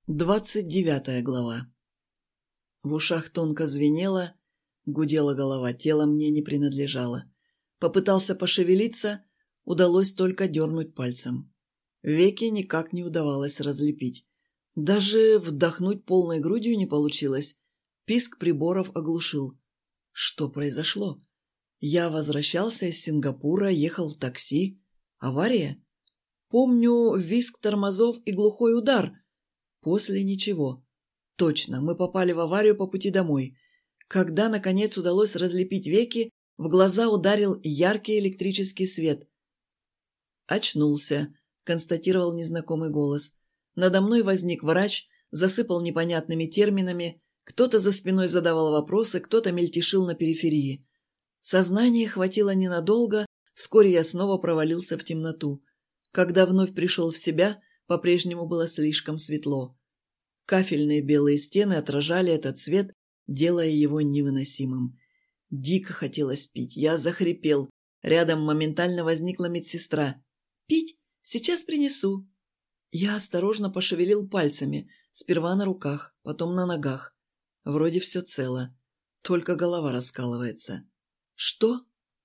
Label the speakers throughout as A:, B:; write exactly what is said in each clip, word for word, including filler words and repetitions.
A: Двадцать девятая глава. В ушах тонко звенело, гудела голова, тело мне не принадлежало. Попытался пошевелиться, удалось только дернуть пальцем. Веки никак не удавалось разлепить. Даже вдохнуть полной грудью не получилось. Писк приборов оглушил. Что произошло? Я возвращался из Сингапура, ехал в такси. Авария? Помню визг тормозов и глухой удар. После ничего. Точно, мы попали в аварию по пути домой. Когда, наконец, удалось разлепить веки, в глаза ударил яркий электрический свет. «Очнулся», — констатировал незнакомый голос. Надо мной возник врач, засыпал непонятными терминами, кто-то за спиной задавал вопросы, кто-то мельтешил на периферии. Сознание хватило ненадолго, вскоре я снова провалился в темноту. Когда вновь пришел в себя, по-прежнему было слишком светло. Кафельные белые стены отражали этот свет, делая его невыносимым. Дико хотелось пить. Я захрипел. Рядом моментально возникла медсестра. «Пить? Сейчас принесу». Я осторожно пошевелил пальцами, сперва на руках, потом на ногах. Вроде все цело, только голова раскалывается. «Что?»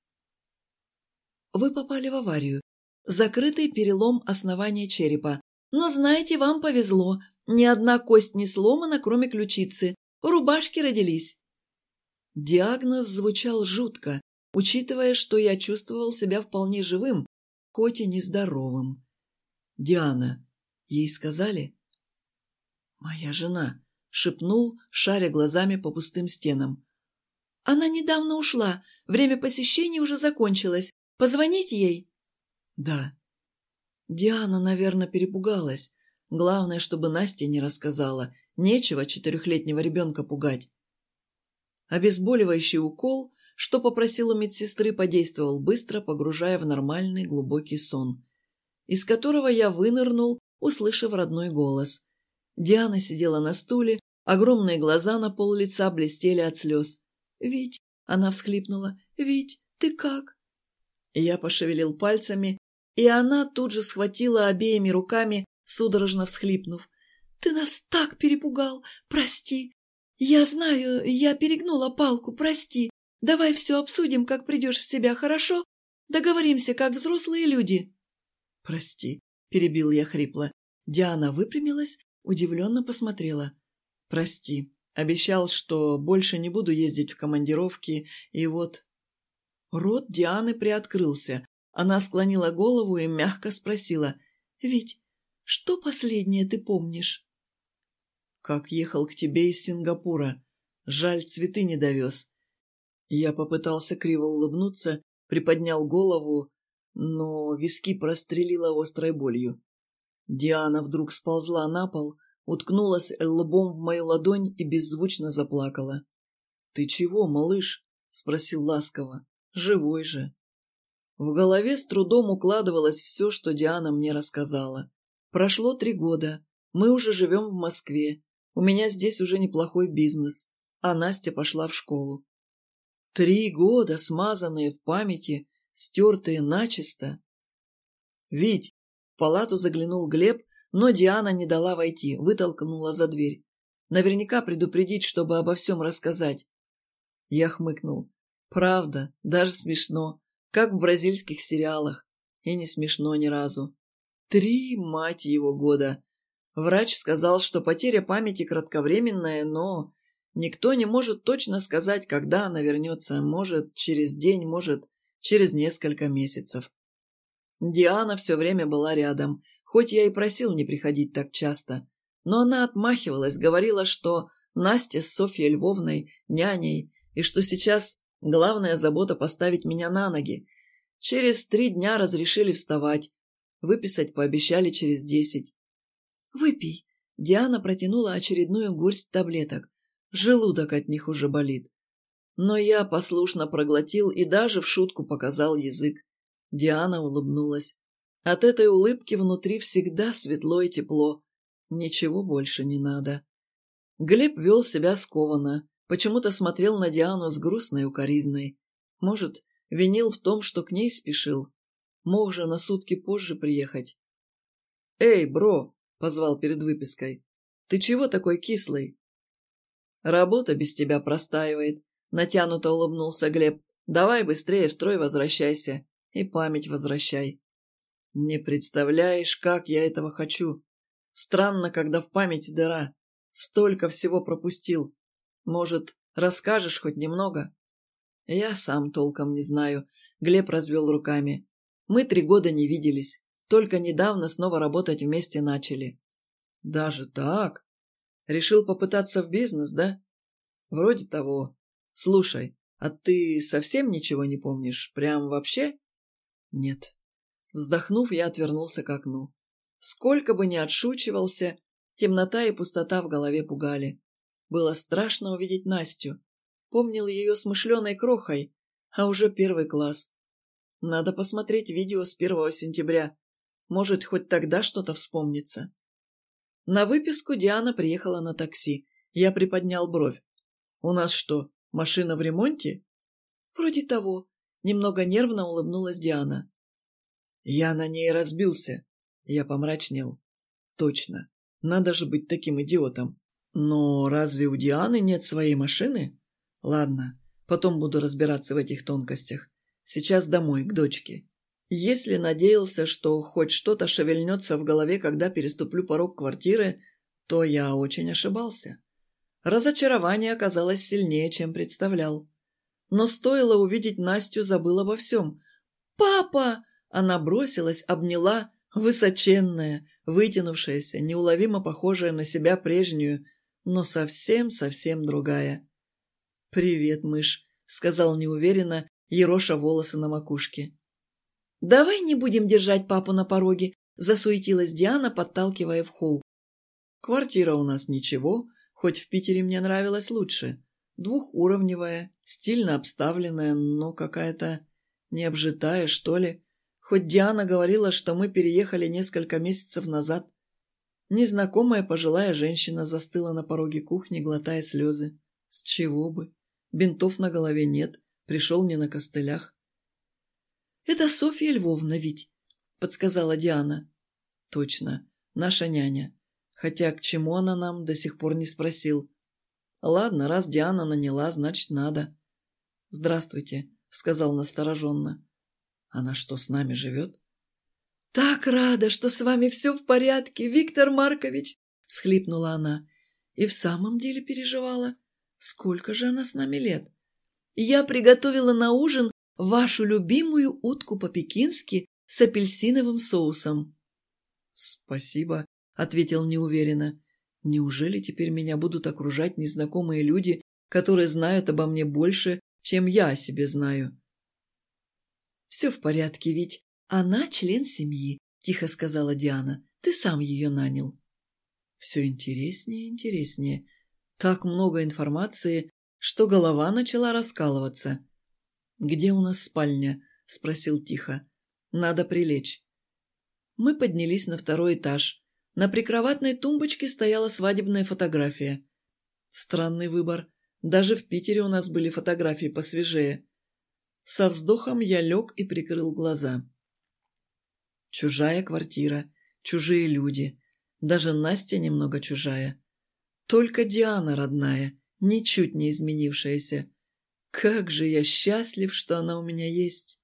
A: «Вы попали в аварию. Закрытый перелом основания черепа. Но, знаете, вам повезло. Ни одна кость не сломана, кроме ключицы. Рубашки родились». Диагноз звучал жутко, учитывая, что я чувствовал себя вполне живым, хоть и нездоровым. «Диана». Ей сказали? «Моя жена», — шепнул, шаря глазами по пустым стенам. «Она недавно ушла. Время посещения уже закончилось. Позвонить ей?» «Да». Диана, наверное, перепугалась. Главное, чтобы Настя не рассказала. Нечего четырехлетнего ребенка пугать. Обезболивающий укол, что попросил у медсестры, подействовал быстро, погружая в нормальный глубокий сон, из которого я вынырнул, услышав родной голос. Диана сидела на стуле, огромные глаза на пол лица блестели от слез. «Вить!» — она всхлипнула. «Вить, ты как?» Я пошевелил пальцами, и она тут же схватила обеими руками, судорожно всхлипнув. «Ты нас так перепугал! Прости! Я знаю, я перегнула палку, прости! Давай все обсудим, как придешь в себя, хорошо? Договоримся, как взрослые люди!» «Прости», — перебил я хрипло. Диана выпрямилась, удивленно посмотрела. «Прости. Обещал, что больше не буду ездить в командировки, и вот...» Рот Дианы приоткрылся. Она склонила голову и мягко спросила. «Вить, что последнее ты помнишь?» «Как ехал к тебе из Сингапура. Жаль, цветы не довез». Я попытался криво улыбнуться, приподнял голову, но виски прострелило острой болью. Диана вдруг сползла на пол, уткнулась лбом в мою ладонь и беззвучно заплакала. «Ты чего, малыш?» — спросил ласково. «Живой же». В голове с трудом укладывалось все, что Диана мне рассказала. Прошло три года, мы уже живем в Москве, у меня здесь уже неплохой бизнес, а Настя пошла в школу. Три года, смазанные в памяти, стертые начисто. «Вить!» — в палату заглянул Глеб, но Диана не дала войти, вытолкнула за дверь. Наверняка предупредить, чтобы обо всем рассказать. Я хмыкнул. Правда, даже смешно, как в бразильских сериалах. И не смешно ни разу. Три, мать его, года. Врач сказал, что потеря памяти кратковременная, но никто не может точно сказать, когда она вернется. Может, через день, может, через несколько месяцев. Диана все время была рядом, хоть я и просил не приходить так часто. Но она отмахивалась, говорила, что Настя с Софьей Львовной, няней, и что сейчас главная забота поставить меня на ноги. Через три дня разрешили вставать. Выписать пообещали через десять. «Выпей». Диана протянула очередную горсть таблеток. Желудок от них уже болит. Но я послушно проглотил и даже в шутку показал язык. Диана улыбнулась. От этой улыбки внутри всегда светло и тепло. Ничего больше не надо. Глеб вел себя скованно. Почему-то смотрел на Диану с грустной укоризной. Может, винил в том, что к ней спешил. Мог же на сутки позже приехать. «Эй, бро!» — позвал перед выпиской. Ты чего такой кислый?» «Работа без тебя простаивает», — натянуто улыбнулся Глеб. «Давай быстрее в строй возвращайся и память возвращай». «Не представляешь, как я этого хочу. Странно, когда в памяти дыра. Столько всего пропустил. Может, расскажешь хоть немного?» «Я сам толком не знаю», — Глеб развел руками. «Мы три года не виделись. Только недавно снова работать вместе начали». «Даже так? Решил попытаться в бизнес, да?» «Вроде того. Слушай, а ты совсем ничего не помнишь? Прям вообще?» «Нет». Вздохнув, я отвернулся к окну. Сколько бы ни отшучивался, темнота и пустота в голове пугали. Было страшно увидеть Настю. Помнил ее смышленой крохой, а уже первый класс. Надо посмотреть видео с первого сентября. Может, хоть тогда что-то вспомнится. На выписку Диана приехала на такси. Я приподнял бровь. «У нас что, машина в ремонте?» «Вроде того», — немного нервно улыбнулась Диана. «Я на ней разбился». Я помрачнел. «Точно. Надо же быть таким идиотом. Но разве у Дианы нет своей машины? Ладно, потом буду разбираться в этих тонкостях. Сейчас домой, к дочке». Если надеялся, что хоть что-то шевельнется в голове, когда переступлю порог квартиры, то я очень ошибался. Разочарование оказалось сильнее, чем представлял. Но стоило увидеть Настю, забыл обо всем. «Папа!» Она бросилась, обняла, высоченная, вытянувшаяся, неуловимо похожая на себя прежнюю, но совсем-совсем другая. «Привет, мышь», — сказал неуверенно, ероша волосы на макушке. «Давай не будем держать папу на пороге», — засуетилась Диана, подталкивая в холл. «Квартира у нас ничего, хоть в Питере мне нравилось лучше. Двухуровневая, стильно обставленная, но какая-то необжитая, что ли. Хоть Диана говорила, что мы переехали несколько месяцев назад». Незнакомая пожилая женщина застыла на пороге кухни, глотая слезы. С чего бы? Бинтов на голове нет, пришел не на костылях. «Это Софья Львовна ведь», — подсказала Диана. «Точно, наша няня. Хотя к чему она нам, до сих пор не спросил. Ладно, раз Диана наняла, значит, надо». «Здравствуйте», — сказал настороженно. «Она что, с нами живет?» «Так рада, что с вами все в порядке, Виктор Маркович!» — всхлипнула она. И в самом деле переживала. Сколько же она с нами лет? «Я приготовила на ужин вашу любимую утку по-пекински с апельсиновым соусом». «Спасибо», — ответил неуверенно. «Неужели теперь меня будут окружать незнакомые люди, которые знают обо мне больше, чем я о себе знаю?» «Все в порядке, ведь она член семьи», — тихо сказала Диана. «Ты сам ее нанял». Все интереснее и интереснее. Так много информации, что голова начала раскалываться. «Где у нас спальня?» — спросил тихо. «Надо прилечь». Мы поднялись на второй этаж. На прикроватной тумбочке стояла свадебная фотография. Странный выбор. Даже в Питере у нас были фотографии посвежее. Со вздохом я лег и прикрыл глаза. Чужая квартира, чужие люди. Даже Настя немного чужая. Только Диана родная, ничуть не изменившаяся. Как же я счастлив, что она у меня есть.